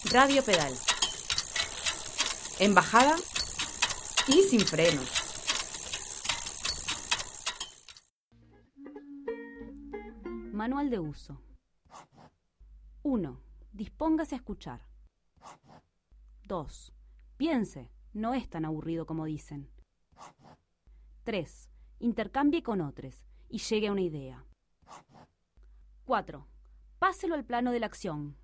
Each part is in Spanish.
Radio Pedal. En bajada y sin frenos. Manual de uso. 1. Dispóngase a escuchar. 2. Piense, no es tan aburrido como dicen. 3. Intercambie con otros y llegue a una idea. 4. Páselo al plano de la acción.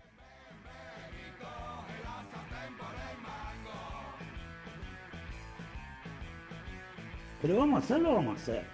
Pero vamos a hacerlo, vamos a hacer.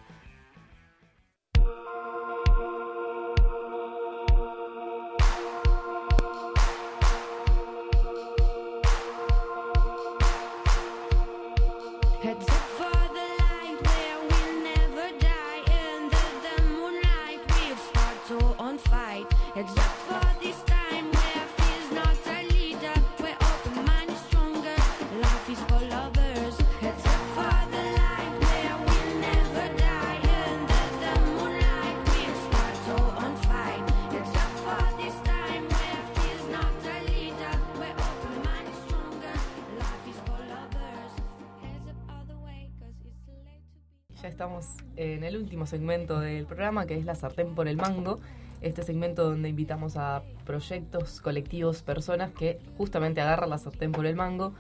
Ya estamos en el último segmento del programa, que es la sartén por el mango. Este segmento donde invitamos a proyectos, colectivos, personas que justamente agarran la sartén por el mango,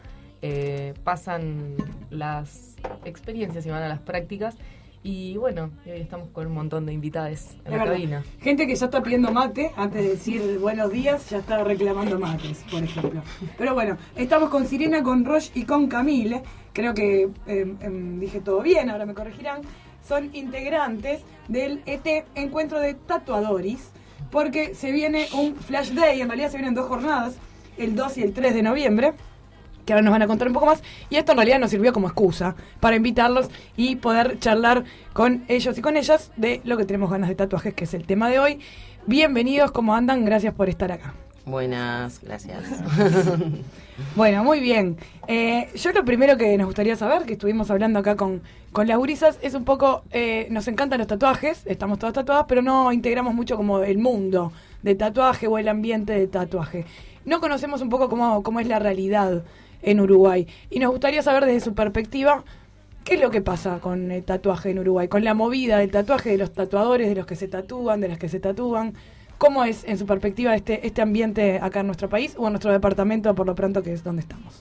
pasan las experiencias y van a las prácticas. Y bueno, hoy estamos con un montón de invitadas en la cabina. Gente que ya está pidiendo mate, antes de decir buenos días, ya está reclamando mates, por ejemplo. Pero bueno, estamos con Sirena, con Roche y con Camille. Creo que dije todo bien, ahora me corregirán. Son integrantes del ET Encuentro de Tatuadores, porque se viene un Flash Day, en realidad se vienen 2 jornadas, el 2 y el 3 de noviembre, que ahora nos van a contar un poco más, y esto en realidad nos sirvió como excusa para invitarlos y poder charlar con ellos y con ellas de lo que tenemos ganas de tatuajes, que es el tema de hoy. Bienvenidos, ¿cómo andan? Gracias por estar acá. Buenas, gracias. Bueno, muy bien. Yo lo primero que nos gustaría saber, que estuvimos hablando acá con las gurisas, es un poco, nos encantan los tatuajes, estamos todas tatuadas, pero no integramos mucho como el mundo de tatuaje o el ambiente de tatuaje. No conocemos un poco cómo es la realidad en Uruguay. Y nos gustaría saber desde su perspectiva, ¿qué es lo que pasa con el tatuaje en Uruguay? Con la movida del tatuaje, de los tatuadores, de los que se tatúan, de las que se tatúan. ¿Cómo es, en su perspectiva, este ambiente acá en nuestro país o en nuestro departamento, por lo pronto, que es donde estamos?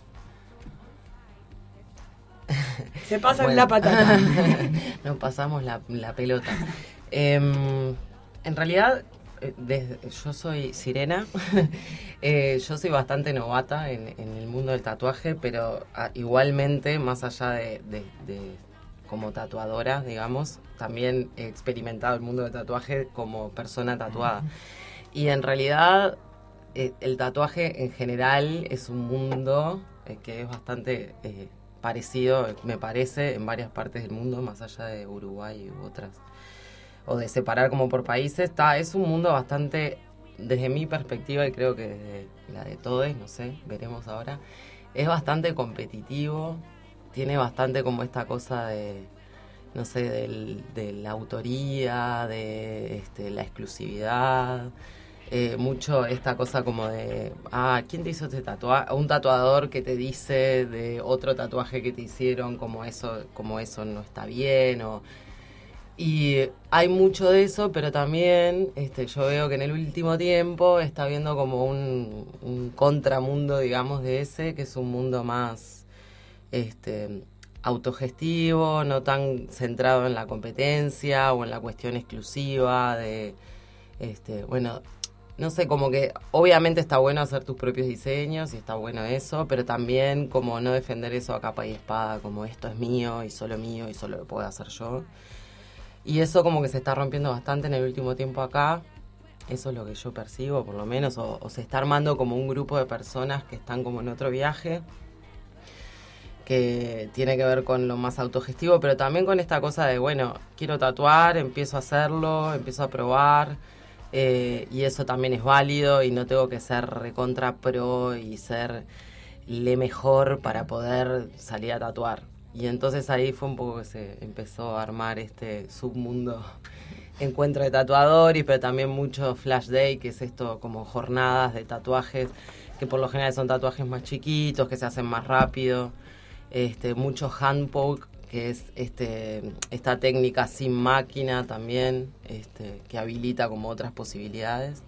Se pasan la patata. Nos pasamos la pelota. En realidad, yo soy Sirena. Yo soy bastante novata en el mundo del tatuaje, pero igualmente, más allá de como tatuadora, digamos, también he experimentado el mundo del tatuaje como persona tatuada. Y en realidad, el tatuaje en general es un mundo que es bastante parecido, me parece, en varias partes del mundo, más allá de Uruguay u otras, o de separar como por países. Es un mundo bastante, desde mi perspectiva, y creo que desde la de todos, no sé, veremos ahora, es bastante competitivo. Tiene bastante como esta cosa de, no sé, de la autoría, de la exclusividad, mucho esta cosa como de, ¿quién te hizo este tatuaje? Un tatuador que te dice de otro tatuaje que te hicieron como eso no está bien, y hay mucho de eso, pero también yo veo que en el último tiempo está habiendo como un contramundo, digamos, de ese, que es un mundo más autogestivo, no tan centrado en la competencia o en la cuestión exclusiva de, bueno, no sé, como que obviamente está bueno hacer tus propios diseños y está bueno eso, pero también como no defender eso a capa y espada, como esto es mío y solo lo puedo hacer yo. Y eso como que se está rompiendo bastante en el último tiempo acá. Eso es lo que yo percibo, por lo menos, o se está armando como un grupo de personas que están como en otro viaje, que tiene que ver con lo más autogestivo, pero también con esta cosa de, bueno, quiero tatuar, empiezo a hacerlo, empiezo a probar, y eso también es válido, y no tengo que ser recontra pro y ser le mejor para poder salir a tatuar. Y entonces ahí fue un poco que se empezó a armar este submundo encuentro de tatuadores, pero también mucho flash day, que es esto como jornadas de tatuajes, que por lo general son tatuajes más chiquitos, que se hacen más rápido. Mucho hand poke, que es esta técnica sin máquina también, que habilita como otras posibilidades.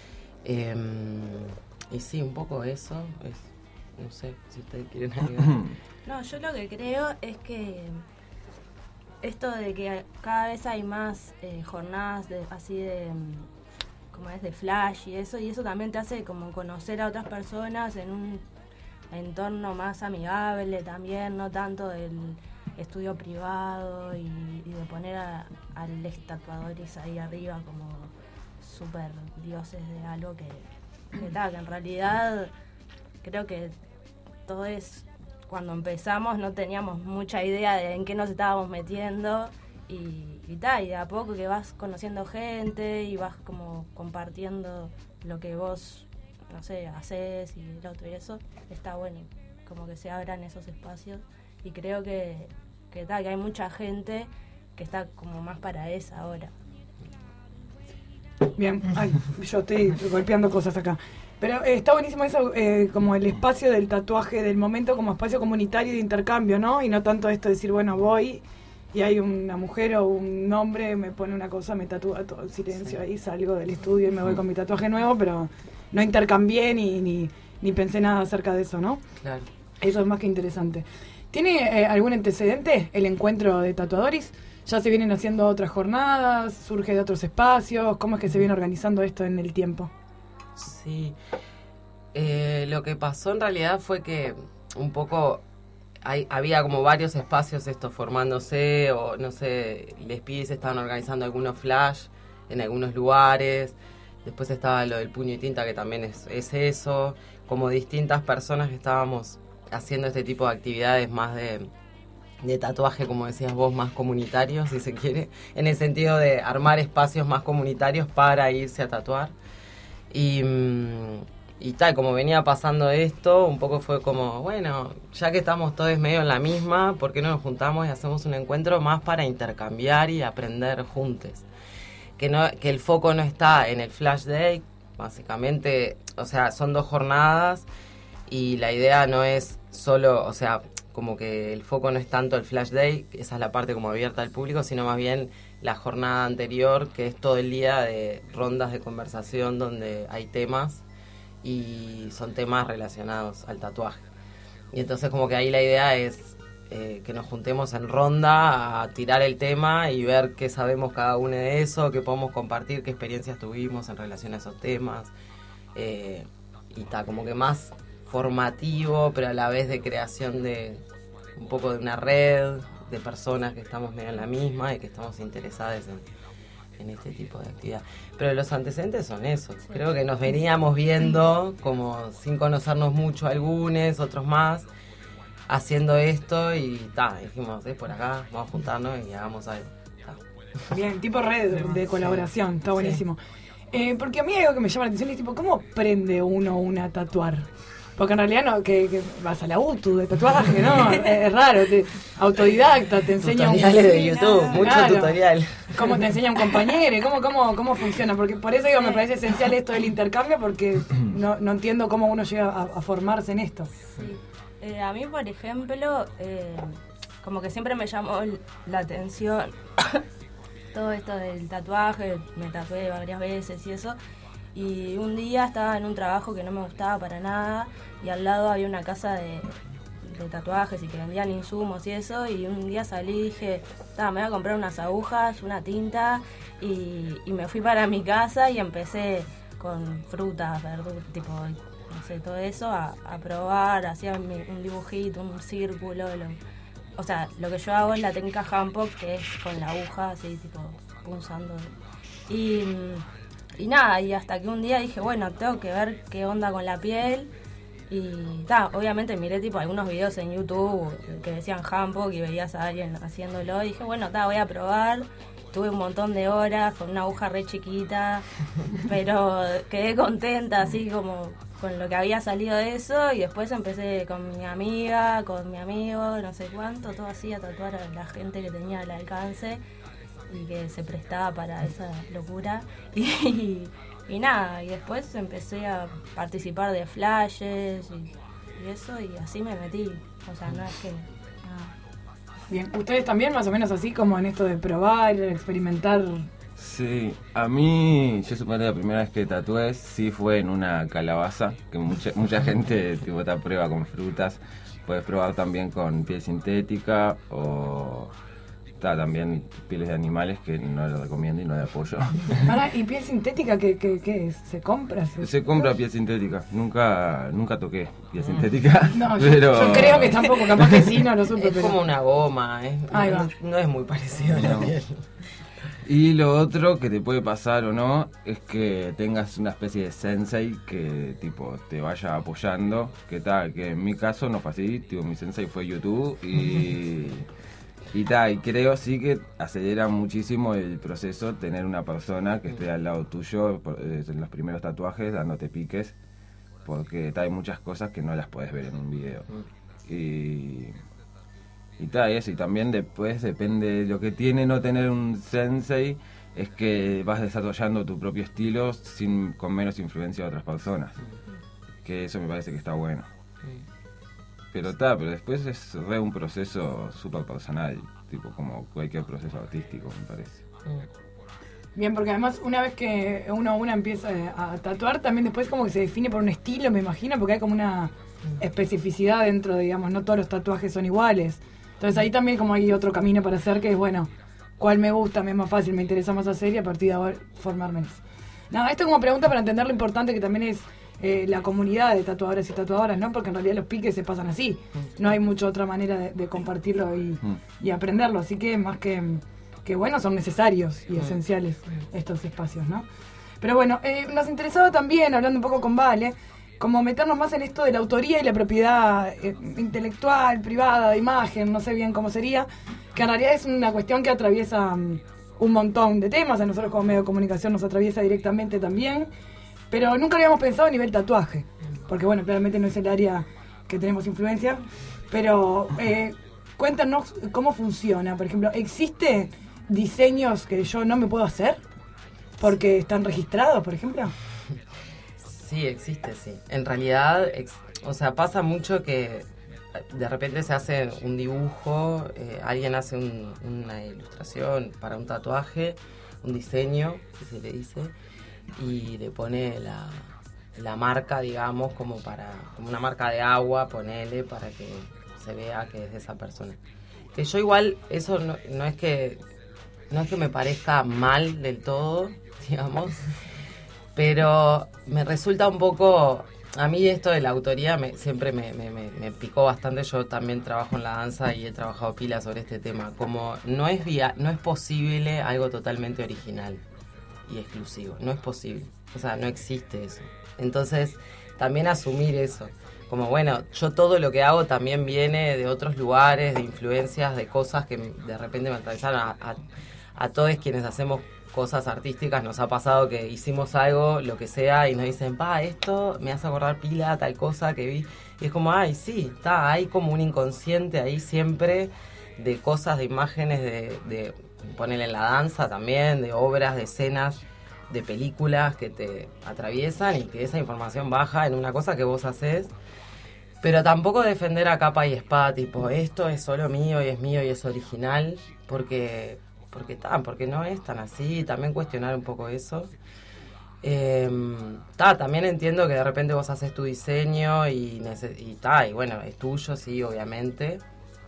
Y sí, un poco eso. No sé si ustedes quieren ayudar. No, yo lo que creo es que esto de que cada vez hay más jornadas así de como es de flash y eso también te hace como conocer a otras personas en un entorno más amigable también, no tanto del estudio privado y de poner a los tatuadores ahí arriba como super dioses de algo que en realidad creo que todos cuando empezamos no teníamos mucha idea de en qué nos estábamos metiendo y de a poco que vas conociendo gente y vas como compartiendo lo que vos, no sé, haces y el otro y eso, está bueno, como que se abran esos espacios y creo que hay mucha gente que está como más para esa ahora. Bien, ay, yo estoy golpeando cosas acá. Pero está buenísimo eso, como el espacio del tatuaje del momento como espacio comunitario de intercambio, ¿no? Y no tanto esto de decir, bueno, voy y hay una mujer o un hombre, me pone una cosa, me tatúa todo el silencio, ahí salgo del estudio y me voy con mi tatuaje nuevo, pero no intercambié ni pensé nada acerca de eso, ¿no? Claro. Eso es más que interesante. ¿Tiene algún antecedente el encuentro de tatuadores? ¿Ya se vienen haciendo otras jornadas? ¿Surge de otros espacios? ¿Cómo es que se viene organizando esto en el tiempo? Sí, lo que pasó en realidad fue que un poco había como varios espacios estos formándose, o no sé, les pibes estaban organizando algunos flash en algunos lugares, después estaba lo del puño y tinta, que también es eso, como distintas personas que estábamos haciendo este tipo de actividades más de tatuaje, como decías vos, más comunitarios, si se quiere, en el sentido de armar espacios más comunitarios para irse a tatuar. Y tal, como venía pasando esto, un poco fue como, bueno, ya que estamos todos medio en la misma, ¿por qué no nos juntamos y hacemos un encuentro más para intercambiar y aprender juntos? Que el foco no está en el Flash Day, básicamente, o sea, son 2 jornadas y la idea no es solo, o sea, como que el foco no es tanto el Flash Day, esa es la parte como abierta al público, sino más bien la jornada anterior, que es todo el día de rondas de conversación donde hay temas y son temas relacionados al tatuaje. Y entonces como que ahí la idea es que nos juntemos en ronda a tirar el tema y ver qué sabemos cada uno de eso, qué podemos compartir, qué experiencias tuvimos en relación a esos temas. Y está como que más formativo, pero a la vez de creación de un poco de una red de personas que estamos medio en la misma y que estamos interesadas en este tipo de actividad. Pero los antecedentes son esos. Sí. Creo que nos veníamos viendo como sin conocernos mucho algunos, otros más, haciendo esto y dijimos, por acá, vamos a juntarnos y hagamos algo. Bien, tipo red de colaboración, está buenísimo. Porque a mí hay algo que me llama la atención, es tipo, ¿cómo aprende uno a tatuar? Porque en realidad no, que vas a la UTU de tatuaje, ¿no? Es raro, autodidacta, te enseña tutoriales de YouTube, mucho tutorial. ¿Cómo te enseña un compañero? ¿Cómo funciona? Porque por eso digo, me parece esencial esto del intercambio, porque no entiendo cómo uno llega a formarse en esto. Sí. A mí, por ejemplo, como que siempre me llamó la atención todo esto del tatuaje, me tatué varias veces y eso. Y un día estaba en un trabajo que no me gustaba para nada y al lado había una casa de tatuajes y que vendían insumos y eso, y un día salí y dije, me voy a comprar unas agujas, una tinta y me fui para mi casa y empecé con frutas, verduras, tipo, no sé, todo eso, a probar, hacía un dibujito, un círculo, o sea, lo que yo hago es la técnica handpoke, que es con la aguja, así, tipo, punzando. Y nada, y hasta que un día dije, bueno, tengo que ver qué onda con la piel. Y obviamente miré tipo algunos videos en YouTube que decían handpoke y veías a alguien haciéndolo. Y dije, bueno, voy a probar. Tuve un montón de horas con una aguja re chiquita, pero quedé contenta así como con lo que había salido de eso. Y después empecé con mi amiga, con mi amigo, no sé cuánto, todo así a tatuar a la gente que tenía al alcance. y que se prestaba para esa locura. Y nada, y después empecé a participar de flashes y eso, y así me metí. O sea, no es que... nada. Bien, ¿ustedes también más o menos así como en esto de probar, experimentar? Sí, a mí, yo supongo que la primera vez que tatué sí fue en una calabaza, que mucha gente tipo te prueba con frutas. Puedes probar también con piel sintética o también pieles de animales, que no lo recomiendo y no le apoyo. Ahora, ¿y piel sintética qué es? ¿Se compra? Se compra piel sintética, nunca toqué piel sintética. No, pero... yo creo que tampoco, capaz que sí, no lo supe. Es pero... como una goma, Ahí va. No es muy parecido a la piel. Y lo otro que te puede pasar o no es que tengas una especie de sensei que tipo te vaya apoyando, que en mi caso no fue así, tipo, mi sensei fue YouTube y creo sí que acelera muchísimo el proceso tener una persona que esté al lado tuyo en los primeros tatuajes dándote piques, porque hay muchas cosas que no las puedes ver en un video. Y eso, y también después depende de lo que tiene no tener un sensei, es que vas desarrollando tu propio estilo con menos influencia de otras personas, que eso me parece que está bueno. Pero después es un proceso súper personal, tipo como cualquier proceso artístico, me parece. Bien, porque además una vez que una empieza a tatuar, también después como que se define por un estilo, me imagino, porque hay como una especificidad dentro, digamos, no todos los tatuajes son iguales. Entonces ahí también como hay otro camino para hacer, que es, bueno, cuál me gusta, me es más fácil, me interesa más hacer y a partir de ahora formarme en eso. Nada, esto como pregunta para entender lo importante que también es la comunidad de tatuadores y tatuadoras, ¿no? Porque en realidad los piques se pasan así. No hay mucha otra manera de compartirlo y aprenderlo. Así que más que bueno, son necesarios y esenciales estos espacios, ¿no? Pero bueno, nos interesaba también, hablando un poco con Vale, como meternos más en esto de la autoría y la propiedad intelectual, privada, de imagen, no sé bien cómo sería, que en realidad es una cuestión que atraviesa un montón de temas, a nosotros como medio de comunicación nos atraviesa directamente también, pero nunca habíamos pensado a nivel tatuaje, porque bueno, claramente no es el área que tenemos influencia, pero cuéntanos cómo funciona. Por ejemplo, ¿existen diseños que yo no me puedo hacer porque están registrados, por ejemplo? Sí, existe, sí. En realidad, pasa mucho que de repente se hace un dibujo, alguien hace una ilustración para un tatuaje, un diseño, que se le dice, y le pone la marca, digamos, como una marca de agua, ponele, para que se vea que es de esa persona. Que yo igual, eso no es que me parezca mal del todo, digamos, pero me resulta un poco... A mí esto de la autoría siempre me picó bastante. Yo también trabajo en la danza y he trabajado pila sobre este tema. Como no es posible algo totalmente original y exclusivo. No es posible. O sea, no existe eso. Entonces, también asumir eso. Como, bueno, yo todo lo que hago también viene de otros lugares, de influencias, de cosas que de repente me atravesaron. A todos quienes hacemos cosas artísticas nos ha pasado que hicimos algo, lo que sea, y nos dicen, esto me hace acordar pila, tal cosa que vi. Y es como, sí, hay como un inconsciente ahí siempre de cosas, de imágenes, de ponerle en la danza también, de obras, de escenas, de películas que te atraviesan y que esa información baja en una cosa que vos haces. Pero tampoco defender a capa y espada, tipo, esto es solo mío y es original, porque no es tan así. También cuestionar un poco eso. También entiendo que de repente vos haces tu diseño y bueno, es tuyo, sí, obviamente,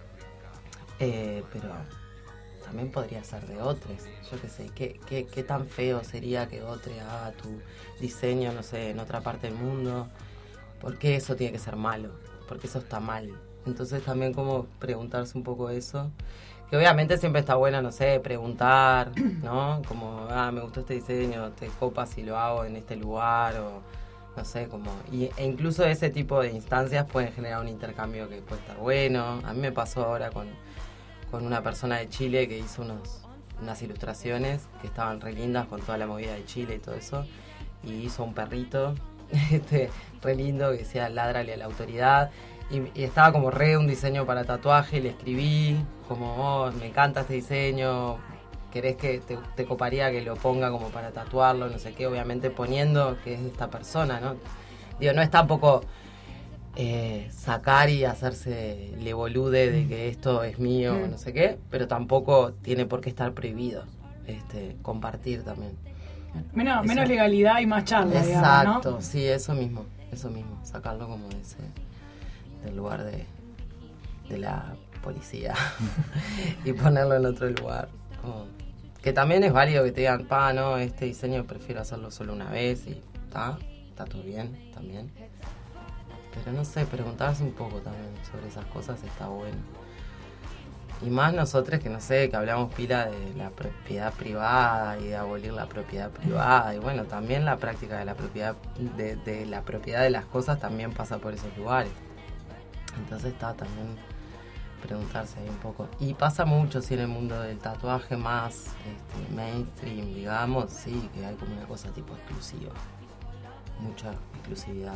pero también podría ser de otros. Yo qué sé, qué tan feo sería que otro haga tu diseño, no sé, en otra parte del mundo. ¿Por qué eso tiene que ser malo? ¿Por qué eso está mal? Entonces también como preguntarse un poco eso. Que obviamente siempre está bueno, no sé, preguntar, ¿no? Como, me gustó este diseño, te copas si lo hago en este lugar, o no sé, como... E incluso ese tipo de instancias pueden generar un intercambio que puede estar bueno. A mí me pasó ahora con una persona de Chile que hizo unas ilustraciones que estaban re lindas con toda la movida de Chile y todo eso. Y hizo un perrito, re lindo, que decía, ládrale a la autoridad. Y estaba como un diseño para tatuaje, y le escribí como, me encanta este diseño, querés que te coparía que lo ponga como para tatuarlo, no sé qué, obviamente poniendo que es de esta persona, ¿no? Digo, no es tampoco sacar y hacerse le bolude de que esto es mío, no sé qué, pero tampoco tiene por qué estar prohibido compartir también. Menos legalidad y más charla, exacto, digamos, ¿no? Sí, eso mismo, sacarlo como del lugar de la policía y ponerlo en otro lugar. Que también es válido que te digan, no, este diseño prefiero hacerlo solo una vez y está todo bien también. Pero no sé, preguntarse un poco también sobre esas cosas está bueno. Y más nosotros que no sé, que hablamos pila de la propiedad privada y de abolir la propiedad privada. Y bueno, también la práctica de la propiedad de la propiedad de las cosas también pasa por esos lugares. Entonces está también preguntarse ahí un poco. Y pasa mucho, sí, en el mundo del tatuaje más mainstream, digamos, sí, que hay como una cosa tipo exclusiva. Mucha exclusividad.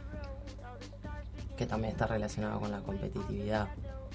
Que también está relacionado con la competitividad.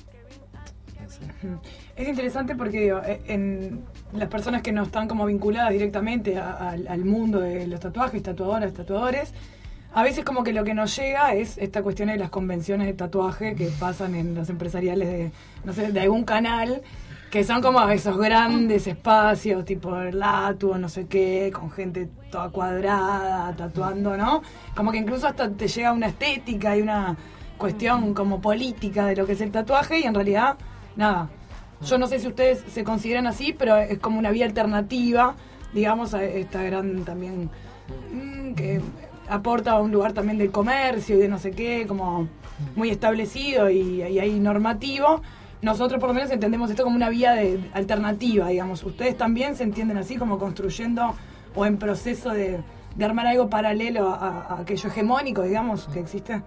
No sé. Es interesante porque digo, en las personas que no están como vinculadas directamente al mundo de los tatuajes, tatuadoras, tatuadores, a veces como que lo que nos llega es esta cuestión de las convenciones de tatuaje que pasan en los empresariales de, no sé, de algún canal, que son como esos grandes espacios, tipo el Latu o no sé qué, con gente toda cuadrada, tatuando, ¿no? Como que incluso hasta te llega una estética y una cuestión como política de lo que es el tatuaje y en realidad, nada. Yo no sé si ustedes se consideran así, pero es como una vía alternativa, digamos, a esta gran también que aporta a un lugar también del comercio y de no sé qué, como muy establecido y ahí normativo. Nosotros por lo menos entendemos esto como una vía alternativa, digamos. ¿Ustedes también se entienden así, como construyendo o en proceso de armar algo paralelo a aquello hegemónico, digamos, que existe?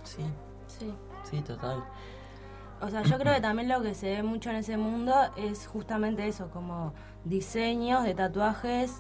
Sí, total. O sea, yo creo que también lo que se ve mucho en ese mundo es justamente eso, como diseños de tatuajes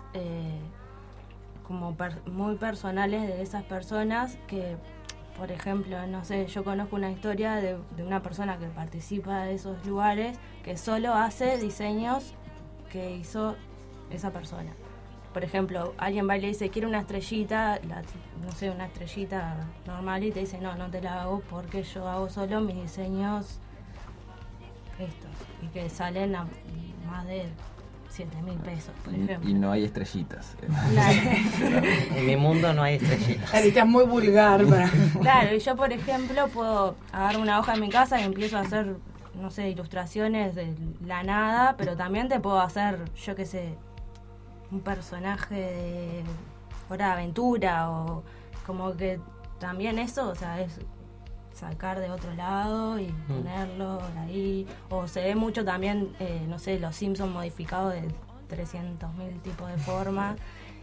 como muy personales de esas personas que, por ejemplo, no sé, yo conozco una historia de una persona que participa de esos lugares que solo hace diseños que hizo esa persona. Por ejemplo, alguien va y le dice, quiero una estrellita, no sé, una estrellita normal, y te dice, no te la hago porque yo hago solo mis diseños estos, y que salen a más de 7.000 pesos, por ejemplo. Y no hay estrellitas. Claro. En mi mundo no hay estrellitas. Ahorita es muy vulgar. Claro, y yo, por ejemplo, puedo agarrar una hoja en mi casa y empiezo a hacer, no sé, ilustraciones de la nada, pero también te puedo hacer, yo qué sé, un personaje de Hora de Aventura, o como que también eso, o sea, es sacar de otro lado y ponerlo ahí. O se ve mucho también, no sé, los Simpsons modificados de 300.000 tipos de formas.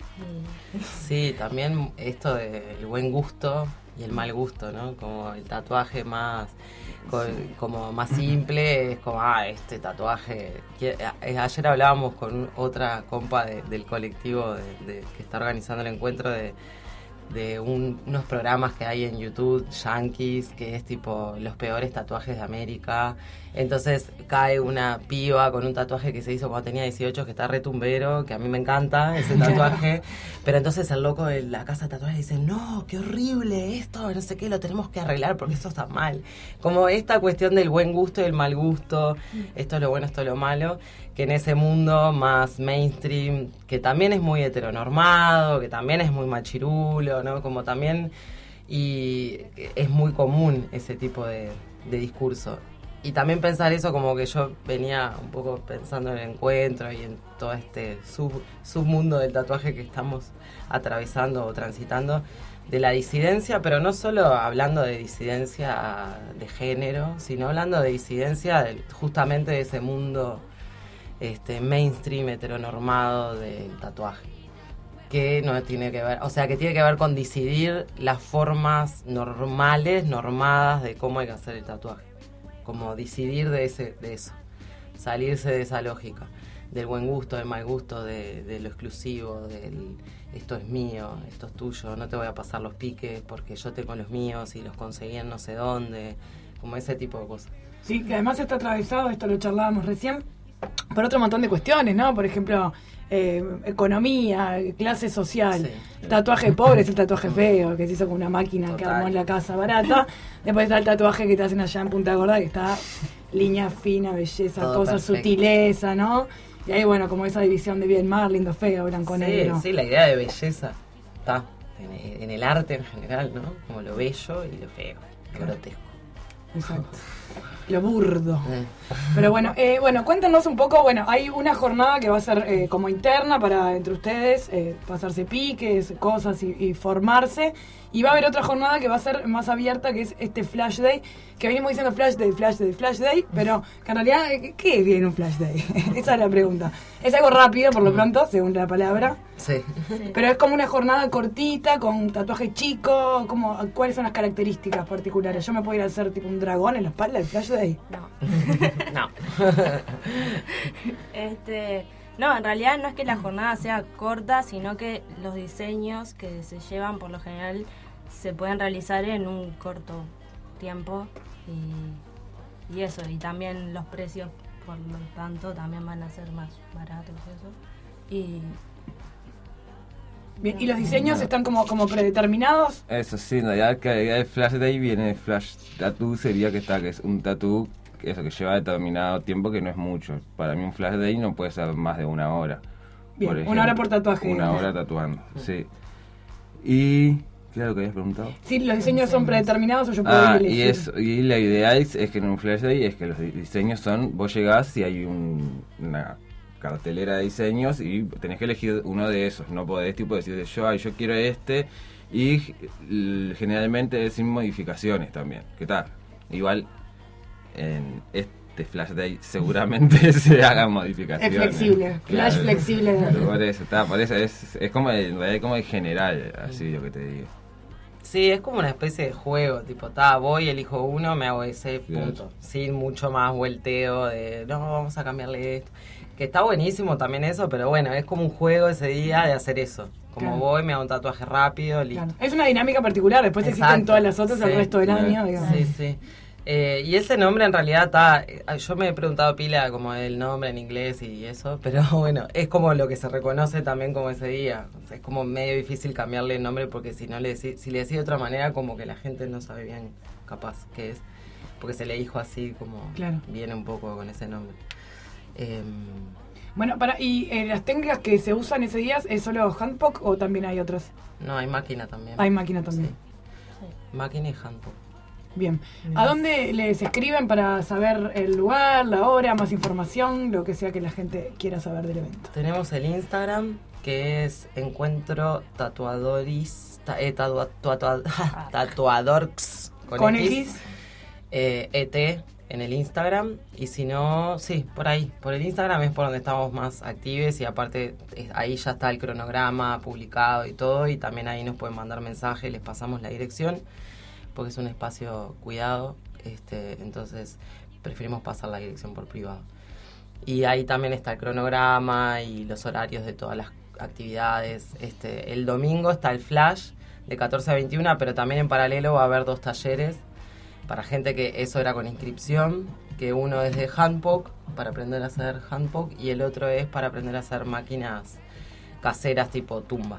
Sí, también esto del buen gusto y el mal gusto, ¿no? Como el tatuaje más como más simple, es como, este tatuaje. Ayer hablábamos con otra compa del colectivo que está organizando el encuentro de unos programas que hay en YouTube, Yankees, que es tipo los peores tatuajes de América. Entonces cae una piba con un tatuaje que se hizo cuando tenía 18, que está retumbero, que a mí me encanta ese tatuaje. Pero entonces el loco de la casa de tatuajes dice, no, qué horrible esto, no sé qué, lo tenemos que arreglar porque esto está mal. Como esta cuestión del buen gusto y el mal gusto, esto es lo bueno, esto es lo malo, que en ese mundo más mainstream, que también es muy heteronormado, que también es muy machirulo, ¿no? Como también, y es muy común ese tipo de discurso. Y también pensar eso, como que yo venía un poco pensando en el encuentro y en todo este submundo del tatuaje que estamos atravesando o transitando, de la disidencia, pero no solo hablando de disidencia de género, sino hablando de disidencia justamente de ese mundo mainstream heteronormado del tatuaje, que no tiene que ver, o sea, que tiene que ver con decidir las formas normales, normadas de cómo hay que hacer el tatuaje, como decidir de eso, salirse de esa lógica, del buen gusto, del mal gusto, de lo exclusivo, del esto es mío, esto es tuyo, no te voy a pasar los piques porque yo tengo los míos y los conseguí en no sé dónde, como ese tipo de cosas. Sí, que además está atravesado, esto lo charlábamos recién, por otro montón de cuestiones, ¿no? Por ejemplo, economía, clase social, Sí. tatuaje pobre es el tatuaje feo, que se hizo con una máquina que Total. armó en la casa barata. Después está el tatuaje que te hacen allá en Punta Gorda, que está línea fina, belleza, Todo cosa, perfecto. sutileza, ¿no? Y ahí, bueno, como esa división de bien, mal, lindo, feo, blanco, negro. Sí, la idea de belleza está en el arte en general, ¿no? Como lo bello y lo feo, lo grotesco. Exacto. Lo burdo. Eh. Pero bueno, cuéntanos un poco, bueno, hay una jornada que va a ser como interna para entre ustedes, pasarse piques, cosas y formarse. Y va a haber otra jornada que va a ser más abierta, que es este Flash Day, que venimos diciendo Flash Day, Flash Day, Flash Day, pero que en realidad, ¿qué es bien un Flash Day? Esa es la pregunta. Es algo rápido, por lo pronto, según la palabra. Sí. Pero es como una jornada cortita, con tatuaje chico, como, ¿cuáles son las características particulares? ¿Yo me puedo ir a hacer tipo un dragón en la espalda del Flash Day? No. No. No, en realidad no es que la jornada sea corta, sino que los diseños que se llevan por lo general se pueden realizar en un corto tiempo y eso, y también los precios por lo tanto también van a ser más baratos eso. Y Bien, ¿y los diseños están como predeterminados? Eso sí, en realidad que la idea de Flash Day viene Flash Tattoo, sería que es un tatú eso que lleva determinado tiempo, que no es mucho. Para mí un Flash Day no puede ser más de 1 hora. Bien, 1 hora por tatuaje. 1 hora tatuando, sí. Y... ¿qué era lo que habías preguntado? Sí, los diseños son predeterminados o yo puedo ir y elegir. y la idea es que en un Flash Day es que los diseños son, vos llegás y hay una cartelera de diseños y tenés que elegir uno de esos, no podés tipo decir yo quiero este, y generalmente es sin modificaciones también, ¿qué tal? Igual en este Flash Day seguramente se hagan modificaciones. Es flexible, Flash flexible. Por eso es como en realidad como en general, así lo que te digo. Sí, es como una especie de juego, tipo, voy, elijo uno, me hago ese, punto. Sin mucho más vuelteo de, no, vamos a cambiarle esto. Que está buenísimo también eso, pero bueno, es como un juego ese día de hacer eso. Como Claro. voy, me hago un tatuaje rápido, listo. Claro. Es una dinámica particular, después existen Exacto, todas las otras el sí. resto del año. Digamos. Sí, sí. Y ese nombre en realidad está... yo me he preguntado pila como el nombre en inglés y eso, pero bueno, es como lo que se reconoce también como ese día. O sea, es como medio difícil cambiarle el nombre porque si le decís de otra manera como que la gente no sabe bien capaz qué es. Porque se le dijo así como Claro. viene un poco con ese nombre. Bueno, y las técnicas que se usan ese día, ¿es solo handpoke o también hay otras? No, hay máquina también. Hay máquina también. Sí. Máquina y handpoke. Bien. ¿A dónde les escriben para saber el lugar, la hora, más información, lo que sea que la gente quiera saber del evento? Tenemos el Instagram, que es Encuentro Tatuadoris, Tatuadorx Con X. ET en el Instagram. Y si no, sí, por ahí. Por el Instagram es por donde estamos más activos y aparte ahí ya está el cronograma publicado y todo. Y también ahí nos pueden mandar mensajes, les pasamos la dirección, porque es un espacio cuidado. Entonces preferimos pasar la dirección por privado. Y ahí también está el cronograma y los horarios de todas las actividades. El domingo está el flash de 14 a 21, pero también en paralelo va a haber 2 talleres para gente que eso era con inscripción, que uno es de handpoke, para aprender a hacer handpoke, y el otro es para aprender a hacer máquinas caseras tipo tumba.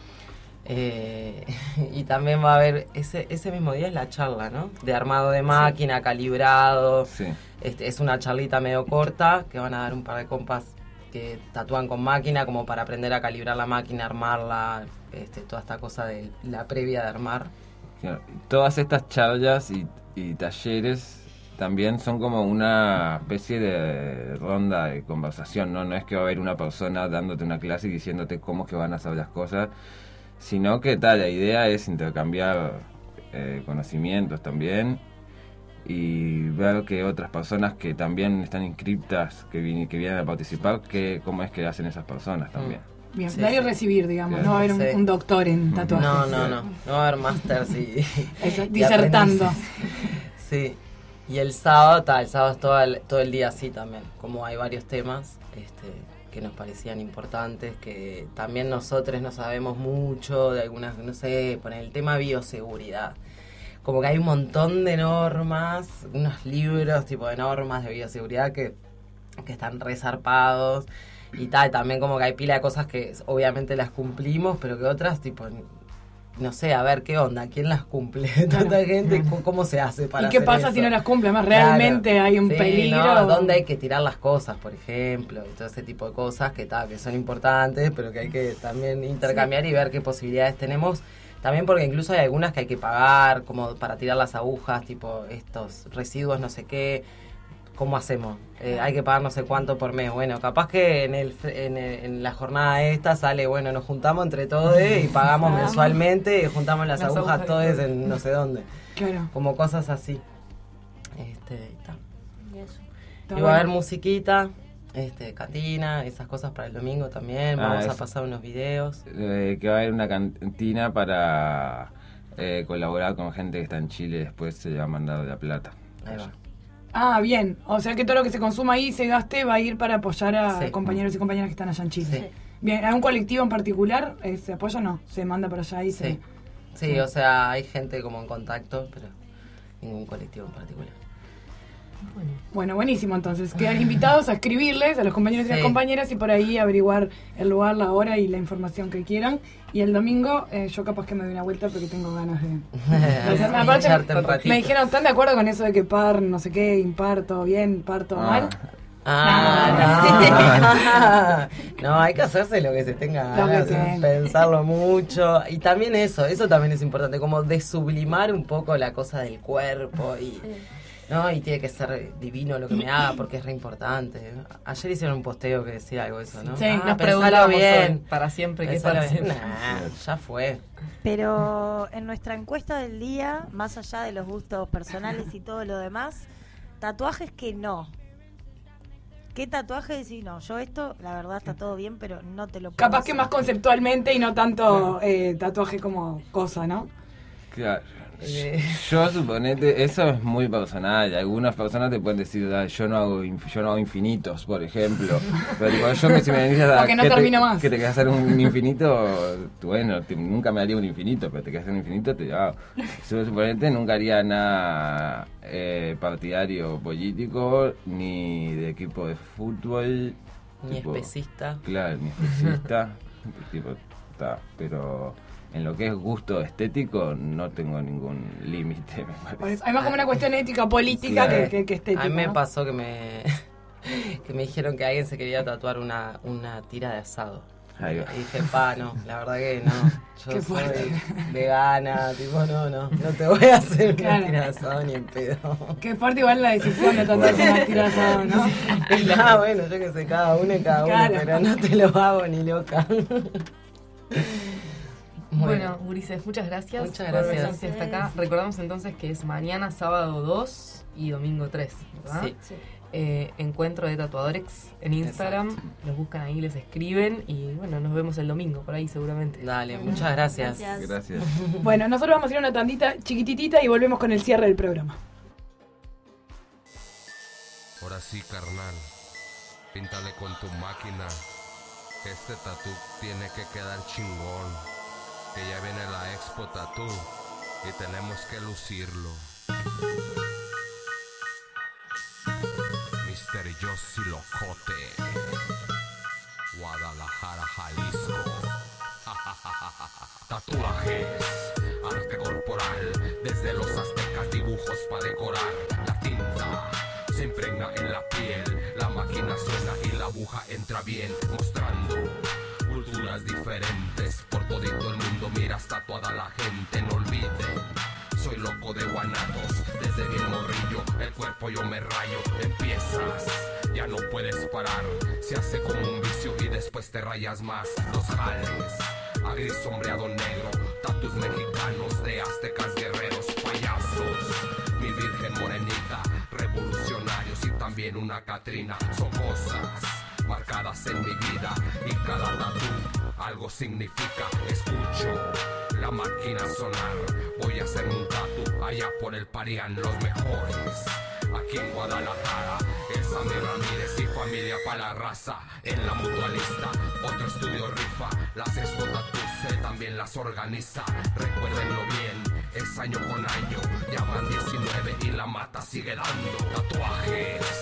Y también va a haber, ese mismo día es la charla, ¿no? De armado de máquina, calibrado. Sí. Es una charlita medio corta, que van a dar un par de compas que tatúan con máquina, como para aprender a calibrar la máquina, armarla, toda esta cosa de la previa de armar. Claro, todas estas charlas y talleres también son como una especie de ronda de conversación, ¿no? No es que va a haber una persona dándote una clase y diciéndote cómo es que van a hacer las cosas, sino que la idea es intercambiar conocimientos también y ver que otras personas que también están inscriptas, que vienen a participar, cómo es que hacen esas personas también. Bien, Sí, dar y sí. recibir, digamos, Claro. no va a haber Sí. un doctor en tatuajes. No va a haber másters y Disertando. aprendices. Sí. Y el sábado es todo el día así también. Como hay varios temas que nos parecían importantes, que también nosotros no sabemos mucho de algunas, no sé, poner el tema bioseguridad. Como que hay un montón de normas, unos libros tipo de normas de bioseguridad que que están resarpados y tal. También como que hay pila de cosas que obviamente las cumplimos, pero que otras, tipo, no sé, a ver qué onda, quién las cumple. Tanta gente, ¿cómo se hace para ¿Y qué hacer pasa eso? si no las cumple? Además, realmente Claro. hay un Sí, peligro. ¿no? ¿Dónde hay que tirar las cosas, por ejemplo? Y todo ese tipo de cosas que son importantes, pero que hay que también intercambiar y ver qué posibilidades tenemos. También porque incluso hay algunas que hay que pagar, como para tirar las agujas, tipo estos residuos, no sé qué. ¿Cómo hacemos? Hay que pagar no sé cuánto por mes. Bueno, capaz que en la jornada esta sale, bueno, nos juntamos entre todos y pagamos mensualmente y juntamos las agujas todas en no sé dónde. Claro. Como cosas así. Y eso. Está Y va a haber bueno. musiquita, cantina, esas cosas para el domingo también. Vamos a pasar unos videos. Que va a haber una cantina para colaborar con gente que está en Chile. Después se le va a mandar de la plata. Ahí va. Ah, bien. O sea que todo lo que se consuma ahí, se gaste, va a ir para apoyar a Sí. compañeros y compañeras que están allá en Chile. Sí. Bien, ¿hay un colectivo en particular? ¿Se apoya o no? ¿Se manda para allá y se...? Sí. Sí, o sea, hay gente como en contacto, pero ningún colectivo en particular. Bueno, buenísimo. Entonces, quedan invitados a escribirles a los compañeros y las Sí. compañeras y por ahí averiguar el lugar, la hora y la información que quieran. Y el domingo, yo capaz que me doy una vuelta porque tengo ganas de... Aparte, Hincharte un ratito. me dijeron, ¿están de acuerdo con eso de que par, no sé qué, impar, todo bien, par, todo mal? No, hay que hacerse lo que se tenga Lo que ganas, tenga. pensarlo mucho. Y también eso también es importante, como desublimar un poco la cosa del cuerpo y... No, y tiene que ser divino lo que me haga porque es re importante. Ayer hicieron un posteo que decía algo de eso, ¿no? Sí, Nos pensalo preguntamos bien. para siempre qué Pensalo para bien. siempre. Nah, ya fue. Pero en nuestra encuesta del día, más allá de los gustos personales y todo lo demás, tatuajes que no. ¿Qué tatuaje decís? No, yo esto, la verdad está todo bien, pero no te lo puedo Capaz hacer. que más conceptualmente y no tanto tatuaje como cosa, ¿no? Claro. Yo suponete, eso es muy personal. Algunas personas te pueden decir, yo no hago infinitos, por ejemplo. Pero tipo, yo si me dices Porque no termino más. que te quieras hacer un infinito, bueno, nunca me haría un infinito, pero te quieres hacer un infinito, te hago. Yo suponete nunca haría nada partidario político, ni de equipo de fútbol. Ni tipo, especista. Claro, ni especista. Tipo, pero... En lo que es gusto estético no tengo ningún límite, me Por parece. eso, hay más como una cuestión ética, política Claro. que estética. A mí me ¿no? pasó que me dijeron que alguien se quería tatuar una tira de asado. Ahí va. Y dije, no, la verdad que no. Yo Qué soy fuerte. vegana, tipo, no te voy a hacer Claro. una tira de asado ni en pedo. Qué fuerte igual la decisión de tatuarse una tira asado, ¿no? Bueno, yo que sé, cada uno, Claro. pero no te lo hago ni loca. Bueno, Ulises, muchas gracias Muchas por gracias. venirse hasta acá. Recordamos entonces que es mañana, sábado 2 y domingo 3, ¿verdad? Sí. Encuentro de Tatuadores en Instagram. Los buscan ahí, les escriben y bueno, nos vemos el domingo por ahí seguramente. Dale, muchas gracias. Gracias. Bueno, nosotros vamos a ir a una tandita chiquititita y volvemos con el cierre del programa. Ahora sí, carnal, píntale con tu máquina. Este tatú tiene que quedar chingón. Que ya viene la Expo Tatú y tenemos que lucirlo. Mr. Yossi Locote, Guadalajara, Jalisco. Tatuajes, arte corporal, desde los aztecas dibujos para decorar. La tinta se impregna en la piel, la máquina suena y la aguja entra bien, mostrando culturas diferentes. Por todito el mundo miras tatuada la gente, no olviden, soy loco de guanatos, desde bien morrillo, el cuerpo yo me rayo. Empiezas, ya no puedes parar, se hace como un vicio y después te rayas más. Los jales, a gris sombreado negro, tatus mexicanos de aztecas guerreros, payasos, mi virgen morenita, revolucionarios y también una Catrina. Son cosas marcadas en mi vida y cada tatu algo significa. Escucho la máquina sonar, voy a hacer un tatu allá por el Parián, los mejores aquí en Guadalajara. El Sammy Ramírez y familia pa' la raza. En la Mutualista, otro estudio rifa. Las Expo Tattoos él también las organiza. Recuérdenlo bien, es año con año. Ya van 19 y la mata sigue dando. Tatuajes,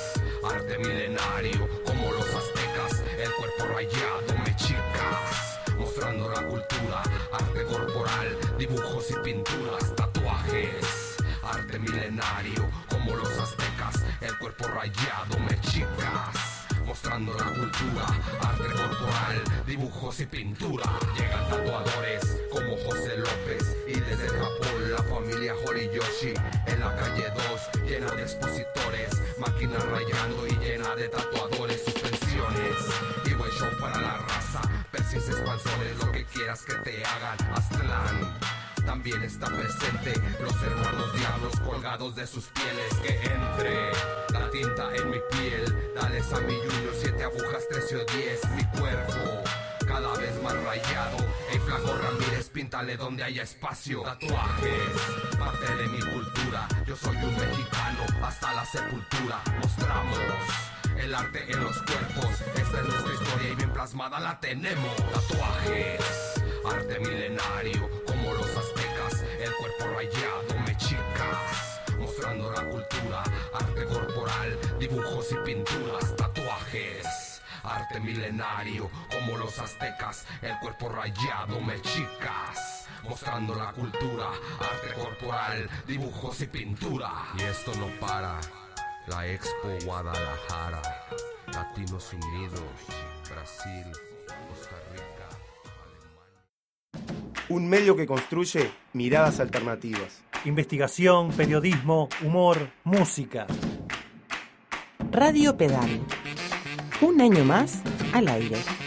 arte milenario como los aztecas, el cuerpo rayado, mexicas, mostrando la cultura, arte corporal, dibujos y pinturas, tatuajes, arte milenario como los aztecas, el cuerpo rayado, mexicas, mostrando la cultura, arte corporal, dibujos y pintura. Llegan tatuadores como José López y desde Japón la familia Horiyoshi. En la calle 2 llena de expositores, máquinas rayando y llena de tatuadores, suspensiones y buen show para la raza, piercings, expansores, lo que quieras que te hagan. Aztlán también está presente, los hermanos diablos colgados de sus pieles. Que entre la tinta en mi piel, dales a mi Junior 7 agujas 13 o 10, mi cuerpo cada vez más rayado. Ey, flaco Ramírez, píntale donde haya espacio. Tatuajes, parte de mi cultura, yo soy un mexicano hasta la sepultura. Mostramos el arte en los cuerpos, esta es nuestra historia y bien plasmada la tenemos. Tatuajes, arte milenario como los aztecas, el cuerpo rayado, mexicas, mostrando la cultura, arte corporal, dibujos y pinturas. Tatuajes, arte milenario como los aztecas, el cuerpo rayado, mexicas, mostrando la cultura, arte corporal, dibujos y pintura. Y esto no para, la Expo Guadalajara, Latinos Unidos, Brasil, Costa Rica, Alemania. Un medio que construye miradas alternativas. Investigación, periodismo, humor, música. Radio Pedal. Un año más al aire.